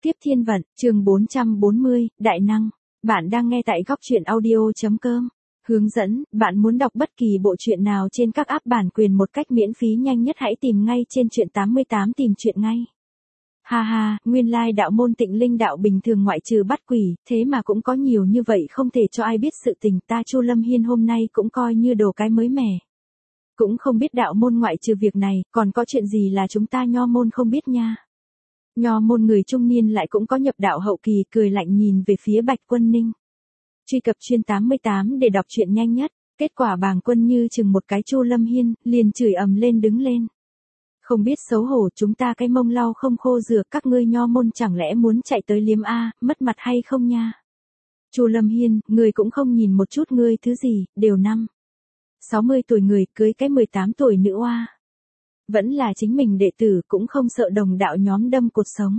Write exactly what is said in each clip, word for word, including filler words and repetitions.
Tiếp thiên vận, chương bốn trăm bốn mươi, Đại năng. Bạn đang nghe tại góc truyện audio.com. Hướng dẫn, bạn muốn đọc bất kỳ bộ truyện nào trên các app bản quyền một cách miễn phí nhanh nhất hãy tìm ngay trên truyện tám mươi tám tìm truyện ngay. Ha ha, nguyên lai đạo môn Tịnh Linh đạo bình thường ngoại trừ bắt quỷ, thế mà cũng có nhiều như vậy không thể cho ai biết sự tình, ta Chu Lâm Hiên hôm nay cũng coi như đồ cái mới mẻ. Cũng không biết đạo môn ngoại trừ việc này, còn có chuyện gì là chúng ta nho môn không biết nha. Nho môn người trung niên lại cũng có nhập đạo hậu kỳ, cười lạnh nhìn về phía Bạch Quân Ninh. Truy cập chuyên tám mươi tám để đọc truyện nhanh nhất, kết quả Bàng Quân Như chừng một cái Chu Lâm Hiên, liền chửi ầm lên đứng lên. Không biết xấu hổ, chúng ta cái mông lau không khô rửa, các ngươi nho môn chẳng lẽ muốn chạy tới liếm a, mất mặt hay không nha. Chu Lâm Hiên, người cũng không nhìn một chút ngươi thứ gì, đều năm sáu mươi tuổi người, cưới cái mười tám tuổi nữ oa. Vẫn là chính mình đệ tử, cũng không sợ đồng đạo nhóm đâm cột sống.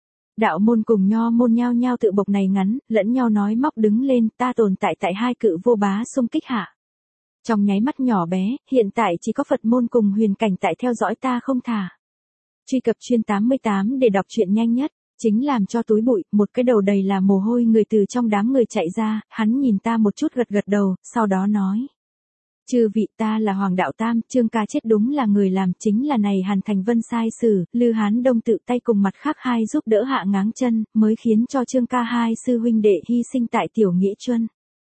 Đạo môn cùng nho môn nhao nhao tự bộc này ngắn, lẫn nhau nói móc đứng lên, ta tồn tại tại hai cự vô bá xung kích hạ. Trong nháy mắt nhỏ bé, hiện tại chỉ có Phật môn cùng huyền cảnh tại theo dõi ta không thả. Truy cập chuyên tám mươi tám để đọc truyện nhanh nhất, chính làm cho túi bụi, một cái đầu đầy là mồ hôi người từ trong đám người chạy ra, hắn nhìn ta một chút gật gật đầu, sau đó nói. Chư vị, ta là Hoàng Đạo Tam, Trương ca chết đúng là người làm, chính là này Hàn Thành Vân sai sử, Lư Hán Đông tự tay cùng mặt khác hai giúp đỡ hạ ngáng chân, mới khiến cho Trương ca hai sư huynh đệ hy sinh tại Tiểu Nghĩa Chuân.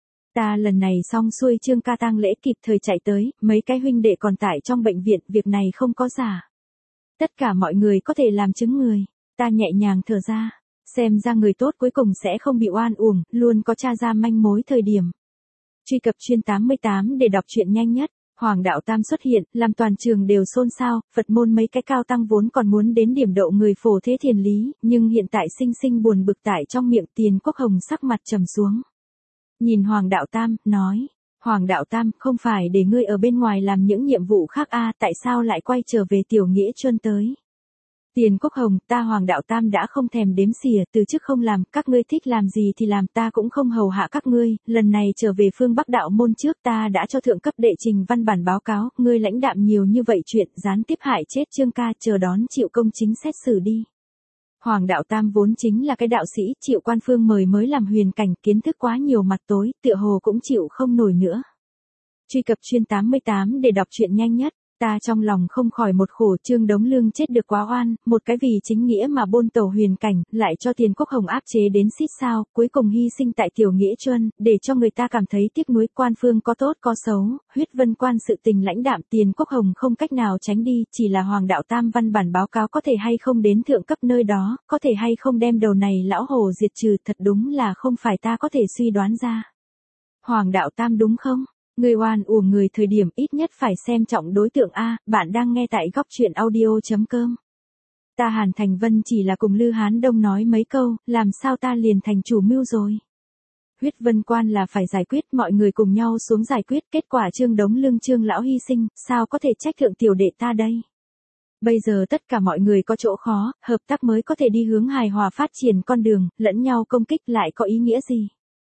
Ta lần này xong xuôi Trương ca tang lễ kịp thời chạy tới, mấy cái huynh đệ còn tại trong bệnh viện, việc này không có giả. Tất cả mọi người có thể làm chứng người, ta nhẹ nhàng thở ra, xem ra người tốt cuối cùng sẽ không bị oan uổng, luôn có tra ra manh mối thời điểm. Truy cập chuyên tám mươi tám để đọc truyện nhanh nhất, Hoàng Đạo Tam xuất hiện, làm toàn trường đều xôn xao, Phật môn mấy cái cao tăng vốn còn muốn đến điểm độ người phổ thế thiền lý, nhưng hiện tại sinh sinh buồn bực tại trong miệng. Tiền Quốc Hồng sắc mặt trầm xuống. Nhìn Hoàng Đạo Tam, nói, Hoàng Đạo Tam, không phải để ngươi ở bên ngoài làm những nhiệm vụ khác a, à, tại sao lại quay trở về Tiểu Nghĩa Chuân tới? Tiền Quốc Hồng, ta Hoàng Đạo Tam đã không thèm đếm xỉa, từ trước không làm, các ngươi thích làm gì thì làm, ta cũng không hầu hạ các ngươi, lần này trở về phương Bắc đạo môn trước ta đã cho thượng cấp đệ trình văn bản báo cáo, ngươi lãnh đạm nhiều như vậy chuyện, gián tiếp hại chết Trương ca, chờ đón chịu công chính xét xử đi. Hoàng Đạo Tam vốn chính là cái đạo sĩ, chịu quan phương mời mới làm huyền cảnh, kiến thức quá nhiều mặt tối, tựa hồ cũng chịu không nổi nữa. Truy cập chuyên tám mươi tám để đọc truyện nhanh nhất. Ta trong lòng không khỏi một khổ, Trương Đống Lương chết được quá oan, một cái vì chính nghĩa mà bôn tẩu huyền cảnh, lại cho Tiền Quốc Hồng áp chế đến xít sao, cuối cùng hy sinh tại Tiểu Nghĩa Chuân, để cho người ta cảm thấy tiếc nuối. Quan phương có tốt có xấu, huyết vân quan sự tình lãnh đạm, Tiền Quốc Hồng không cách nào tránh đi, chỉ là Hoàng Đạo Tam văn bản báo cáo có thể hay không đến thượng cấp nơi đó, có thể hay không đem đầu này lão hồ diệt trừ, thật đúng là không phải ta có thể suy đoán ra. Hoàng Đạo Tam đúng không? Người oan uổng người thời điểm ít nhất phải xem trọng đối tượng a, bạn đang nghe tại góc truyện audio.com. Ta Hàn Thành Vân chỉ là cùng Lư Hán Đông nói mấy câu, làm sao ta liền thành chủ mưu rồi. Huyết vân quan là phải giải quyết, mọi người cùng nhau xuống giải quyết, kết quả Trương Đống Lương Trương lão hy sinh, sao có thể trách thượng tiểu đệ ta đây. Bây giờ tất cả mọi người có chỗ khó, hợp tác mới có thể đi hướng hài hòa phát triển con đường, lẫn nhau công kích lại có ý nghĩa gì.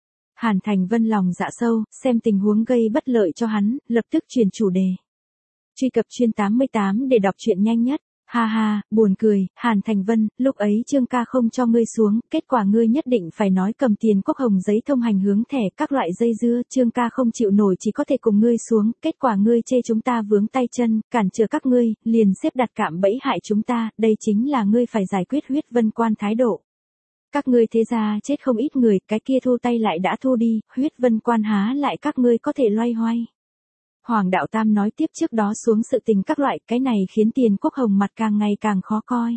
Hàn Thành Vân lòng dạ sâu, xem tình huống gây bất lợi cho hắn, lập tức chuyển chủ đề. Truy cập chuyên tám mươi tám để đọc truyện nhanh nhất, ha ha, buồn cười, Hàn Thành Vân, lúc ấy Trương ca không cho ngươi xuống, kết quả ngươi nhất định phải nói cầm Tiền Quốc Hồng giấy thông hành hướng thẻ các loại dây dưa, Trương ca không chịu nổi chỉ có thể cùng ngươi xuống, kết quả ngươi chê chúng ta vướng tay chân, cản trở các ngươi, liền xếp đặt cạm bẫy hại chúng ta, đây chính là ngươi phải giải quyết huyết vân quan thái độ. Các ngươi thế ra chết không ít người, cái kia thu tay lại đã thu đi, huyết vân quan há lại các ngươi có thể loay hoay. Hoàng Đạo Tam nói tiếp, trước đó xuống sự tình các loại, cái này khiến Tiền Quốc Hồng mặt càng ngày càng khó coi.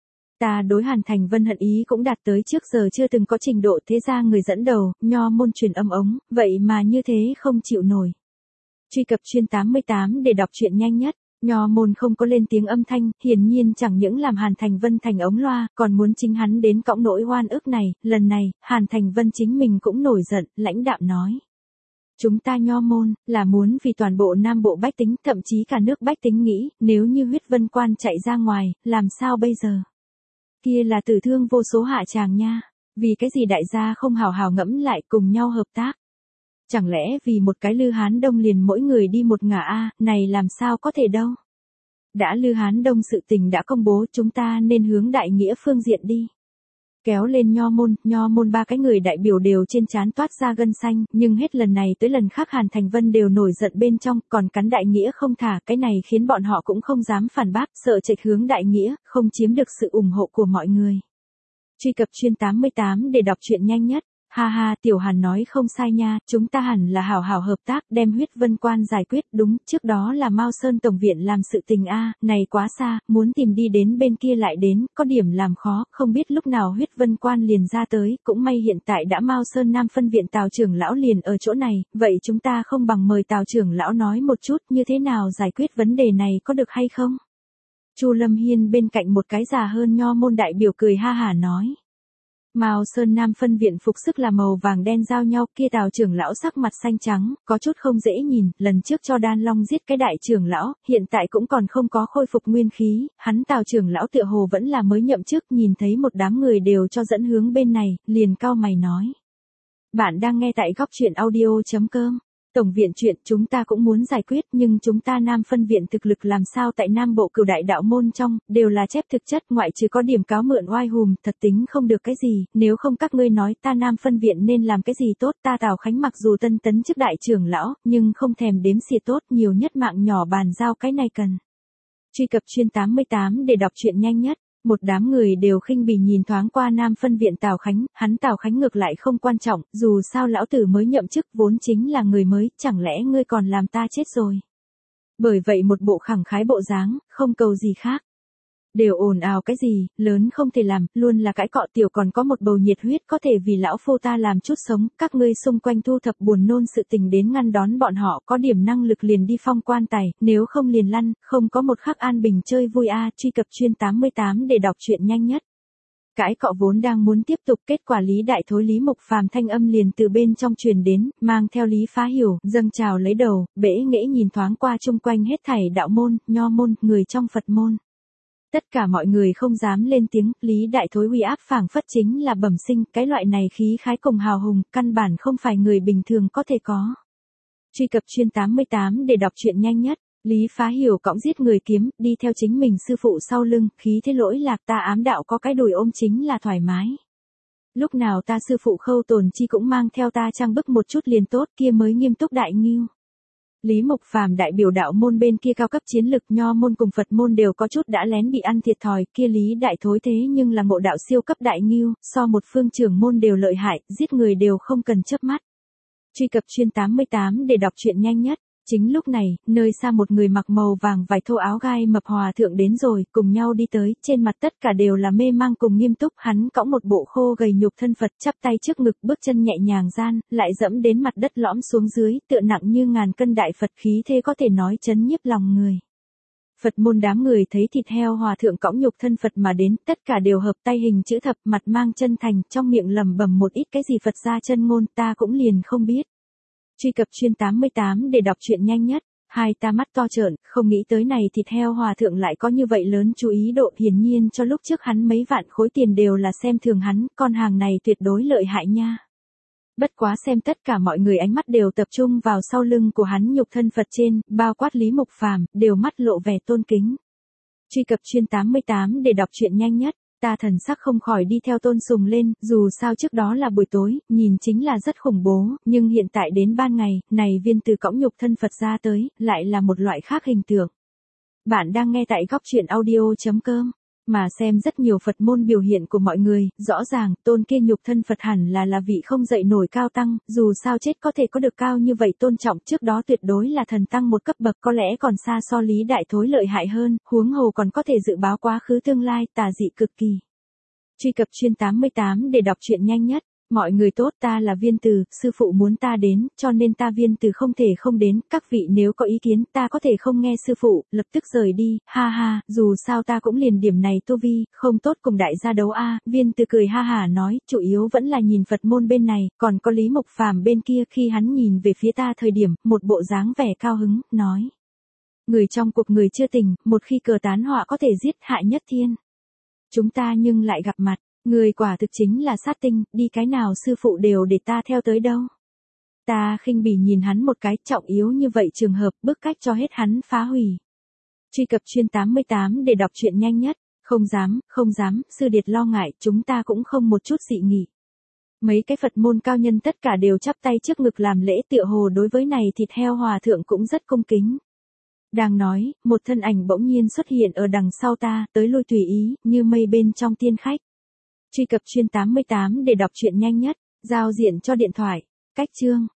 Ta đối Hàn Thành Vân hận ý cũng đạt tới trước giờ chưa từng có trình độ, thế ra người dẫn đầu, nho môn truyền âm ống, vậy mà như thế không chịu nổi. Truy cập chuyên tám mươi tám để đọc truyện nhanh nhất. Nho môn không có lên tiếng âm thanh, hiển nhiên chẳng những làm Hàn Thành Vân thành ống loa, còn muốn chính hắn đến cõng nỗi oan ức này, lần này, Hàn Thành Vân chính mình cũng nổi giận, lãnh đạm nói. Chúng ta nho môn, là muốn vì toàn bộ Nam Bộ bách tính, thậm chí cả nước bách tính nghĩ, nếu như huyết vân quan chạy ra ngoài, làm sao bây giờ? Kia là tử thương vô số hạ tràng nha, vì cái gì đại gia không hào hào ngẫm lại cùng nhau hợp tác? Chẳng lẽ vì một cái Lư Hán Đông liền mỗi người đi một ngả a, này làm sao có thể đâu. Đã Lư Hán Đông sự tình đã công bố, chúng ta nên hướng đại nghĩa phương diện đi. Kéo lên Nho môn, Nho môn ba cái người đại biểu đều trên trán toát ra gân xanh, nhưng hết lần này tới lần khác Hàn Thành Vân đều nổi giận bên trong, còn cắn Đại Nghĩa không thả, cái này khiến bọn họ cũng không dám phản bác, sợ chệch hướng Đại Nghĩa, không chiếm được sự ủng hộ của mọi người. Truy cập chuyên tám mươi tám để đọc truyện nhanh nhất. Ha ha, Tiểu Hàn nói không sai nha, chúng ta hẳn là hảo hảo hợp tác, đem huyết vân quan giải quyết, đúng, trước đó là Mao Sơn Tổng Viện làm sự tình a, này quá xa, muốn tìm đi đến bên kia lại đến, có điểm làm khó, không biết lúc nào huyết vân quan liền ra tới, cũng may hiện tại đã Mao Sơn Nam phân viện Tào trưởng lão liền ở chỗ này, vậy chúng ta không bằng mời Tào trưởng lão nói một chút như thế nào giải quyết vấn đề này có được hay không? Chu Lâm Hiên bên cạnh một cái già hơn Nho môn đại biểu cười ha hả nói. Mao Sơn Nam phân viện phục sức là màu vàng đen giao nhau, kia Tào trưởng lão sắc mặt xanh trắng, có chút không dễ nhìn, lần trước cho Đan Long giết cái đại trưởng lão, hiện tại cũng còn không có khôi phục nguyên khí, hắn Tào trưởng lão tựa hồ vẫn là mới nhậm chức, nhìn thấy một đám người đều cho dẫn hướng bên này, liền cau mày nói. Bạn đang nghe tại góc truyện audio chấm com. Tổng viện chuyện chúng ta cũng muốn giải quyết nhưng chúng ta Nam phân viện thực lực làm sao tại Nam bộ Cửu đại đạo môn trong, đều là chép thực chất ngoại trừ có điểm cáo mượn oai hùm, thật tính không được cái gì, nếu không các ngươi nói ta Nam phân viện nên làm cái gì tốt, ta Tào Khánh mặc dù tân tấn chức đại trưởng lão, nhưng không thèm đếm xỉa tốt, nhiều nhất mạng nhỏ bàn giao cái này cần. Truy cập chuyên tám mươi tám để đọc truyện nhanh nhất. Một đám người đều khinh bỉ nhìn thoáng qua Nam phân viện Tào Khánh, hắn Tào Khánh ngược lại không quan trọng, dù sao lão tử mới nhậm chức vốn chính là người mới, chẳng lẽ ngươi còn làm ta chết rồi. Bởi vậy một bộ khẳng khái bộ dáng, không cầu gì khác. Đều ồn ào cái gì, lớn không thể làm, luôn là cãi cọ, tiểu còn có một bầu nhiệt huyết có thể vì lão phô ta làm chút sống, các ngươi xung quanh thu thập buồn nôn sự tình đến ngăn đón bọn họ, có điểm năng lực liền đi phong quan tài, nếu không liền lăn, không có một khắc an bình chơi vui a. Truy cập chuyên tám mươi tám để đọc truyện nhanh nhất. Cãi cọ vốn đang muốn tiếp tục, kết quả Lý Đại Thối Lý Mục Phàm thanh âm liền từ bên trong truyền đến, mang theo Lý Phá Hiểu, dâng trào lấy đầu, bẽ nghễ nhìn thoáng qua chung quanh hết thảy đạo môn, Nho môn, người trong Phật môn. Tất cả mọi người không dám lên tiếng, Lý Đại Thối uy áp phảng phất chính là bẩm sinh, cái loại này khí khái cùng hào hùng, căn bản không phải người bình thường có thể có. Truy cập chuyên tám mươi tám để đọc truyện nhanh nhất. Lý Phá Hiểu cõng giết người kiếm, đi theo chính mình sư phụ sau lưng, khí thế lỗi lạc, ta ám đạo có cái đùi ôm chính là thoải mái. Lúc nào ta sư phụ Khâu Tồn Chi cũng mang theo ta trang bức một chút liền tốt, kia mới nghiêm túc đại nghiêu. Lý Mục Phàm đại biểu đạo môn bên kia cao cấp chiến lực, Nho môn cùng Phật môn đều có chút đã lén bị ăn thiệt thòi, kia Lý Đại Thối thế nhưng là ngộ đạo siêu cấp đại nghiêu, so một phương trưởng môn đều lợi hại, giết người đều không cần chớp mắt. Truy cập chuyên tám mươi tám để đọc truyện nhanh nhất. Chính lúc này, nơi xa một người mặc màu vàng vải thô áo gai mập hòa thượng đến rồi, cùng nhau đi tới, trên mặt tất cả đều là mê mang cùng nghiêm túc, hắn cõng một bộ khô gầy nhục thân Phật, chắp tay trước ngực, bước chân nhẹ nhàng gian, lại dẫm đến mặt đất lõm xuống dưới, tựa nặng như ngàn cân đại Phật khí thế có thể nói chấn nhiếp lòng người. Phật môn đám người thấy thịt heo hòa thượng cõng nhục thân Phật mà đến, tất cả đều hợp tay hình chữ thập, mặt mang chân thành, trong miệng lẩm bẩm một ít cái gì Phật gia chân ngôn, ta cũng liền không biết. Truy cập chuyên tám mươi tám để đọc truyện nhanh nhất. Hai ta mắt to trợn, không nghĩ tới này thịt heo hòa thượng lại có như vậy lớn chú ý độ, hiển nhiên cho lúc trước hắn mấy vạn khối tiền đều là xem thường hắn, con hàng này tuyệt đối lợi hại nha. Bất quá xem tất cả mọi người ánh mắt đều tập trung vào sau lưng của hắn nhục thân Phật trên, bao quát Lý Mục Phàm, đều mắt lộ vẻ tôn kính. Truy cập chuyên tám mươi tám để đọc truyện nhanh nhất. Ta thần sắc không khỏi đi theo tôn sùng lên, dù sao trước đó là buổi tối, nhìn chính là rất khủng bố, nhưng hiện tại đến ban ngày, này viên từ cõng nhục thân Phật ra tới, lại là một loại khác hình tượng. Bạn đang nghe tại góc truyện audio chấm com. Mà xem rất nhiều Phật môn biểu hiện của mọi người, rõ ràng, tôn kia nhục thân Phật hẳn là là vị không dậy nổi cao tăng, dù sao chết có thể có được cao như vậy tôn trọng, trước đó tuyệt đối là thần tăng một cấp bậc, có lẽ còn xa so Lý Đại Thối lợi hại hơn, huống hồ còn có thể dự báo quá khứ tương lai, tà dị cực kỳ. Truy cập chuyên tám mươi tám để đọc truyện nhanh nhất. Mọi người tốt, ta là Viên Từ, sư phụ muốn ta đến, cho nên ta Viên Từ không thể không đến, các vị nếu có ý kiến, ta có thể không nghe sư phụ, lập tức rời đi, ha ha, dù sao ta cũng liền điểm này tu vi, không tốt cùng đại gia đấu a. Viên Từ cười ha hả nói, chủ yếu vẫn là nhìn Phật môn bên này, còn có Lý Mục Phàm bên kia, khi hắn nhìn về phía ta thời điểm, một bộ dáng vẻ cao hứng, nói. Người trong cuộc người chưa tình, một khi cờ tán họa có thể giết hại nhất thiên. Chúng ta nhưng lại gặp mặt. Người quả thực chính là sát tinh, đi cái nào sư phụ đều để ta theo tới đâu. Ta khinh bỉ nhìn hắn một cái, trọng yếu như vậy trường hợp, bức cách cho hết hắn phá hủy. Truy cập chuyên tám mươi tám để đọc truyện nhanh nhất. Không dám, không dám, sư điệt lo ngại, chúng ta cũng không một chút dị nghị. Mấy cái Phật môn cao nhân tất cả đều chắp tay trước ngực làm lễ, tựa hồ đối với này thịt heo hòa thượng cũng rất cung kính. Đang nói, một thân ảnh bỗng nhiên xuất hiện ở đằng sau ta, tới lui tùy ý, như mây bên trong tiên khách. Truy cập chuyên tám mươi tám để đọc truyện nhanh nhất, giao diện cho điện thoại, cách chương.